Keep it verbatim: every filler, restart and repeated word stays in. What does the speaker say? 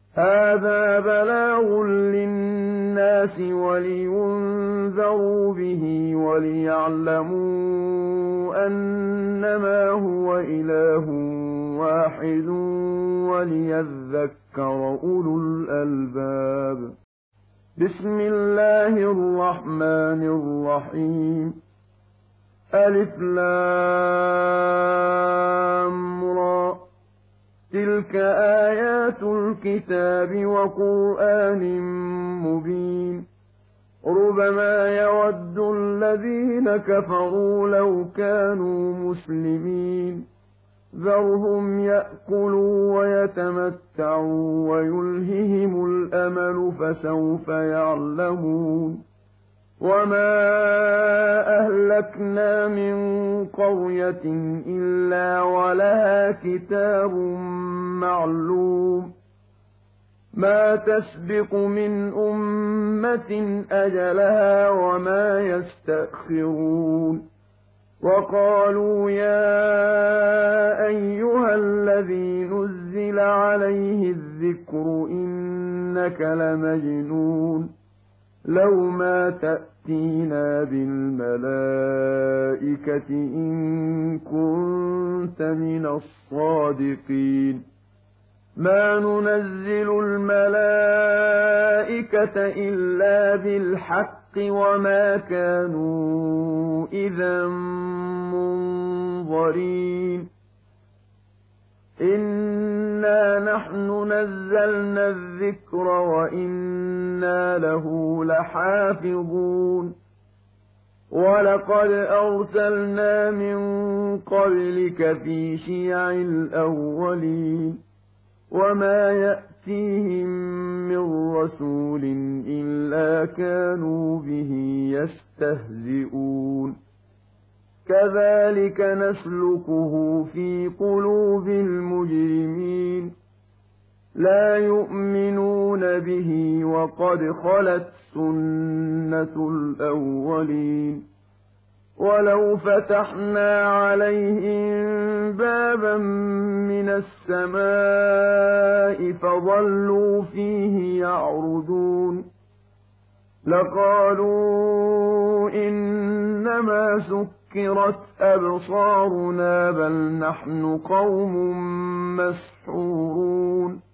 هَٰذَا بَلَاغٌ لِّلنَّاسِ وَلِيُنذَرُوا بِهِ وَلِيَعْلَمُوا أَنَّمَا هُوَ إِلَٰهٌ وَاحِدٌ وَلِيَذَّكَّرَ أُولُو الْأَلْبَابِ. بسم الله الرحمن الرحيم. ألف لام را تلك آيات الكتاب وقرآن مبين. ربما يود الذين كفروا لو كانوا مسلمين. ذرهم يأكلوا ويتمتعوا ويلههم الأمل فسوف يعلمون. وما أهلكنا من قرية إلا ولها كتاب معلوم. ما تسبق من أمة أجلها وما يستأخرون. وقالوا يا أيها الذي نزل عليه الذكر إنك لمجنون. لو ما تأتينا بالملائكة إن كنت من الصادقين. ما ننزل الملائكة إلا بالحق وما كانوا إذا منظرين. إنا نحن نزلنا الذكر وإنا له لحافظون. ولقد أرسلنا من قبلك في شيع الأولين. وما يأتيهم من رسول إلا كانوا به يستهزئون. كذلك نسلكه في قلوب المجرمين. لا يؤمنون به وقد خلت سنة الأولين. ولو فتحنا عليهم بابا من السماء فظلوا فيه يعرجون لقالوا إنما سكرت أبصارنا بل نحن قوم مسحورون.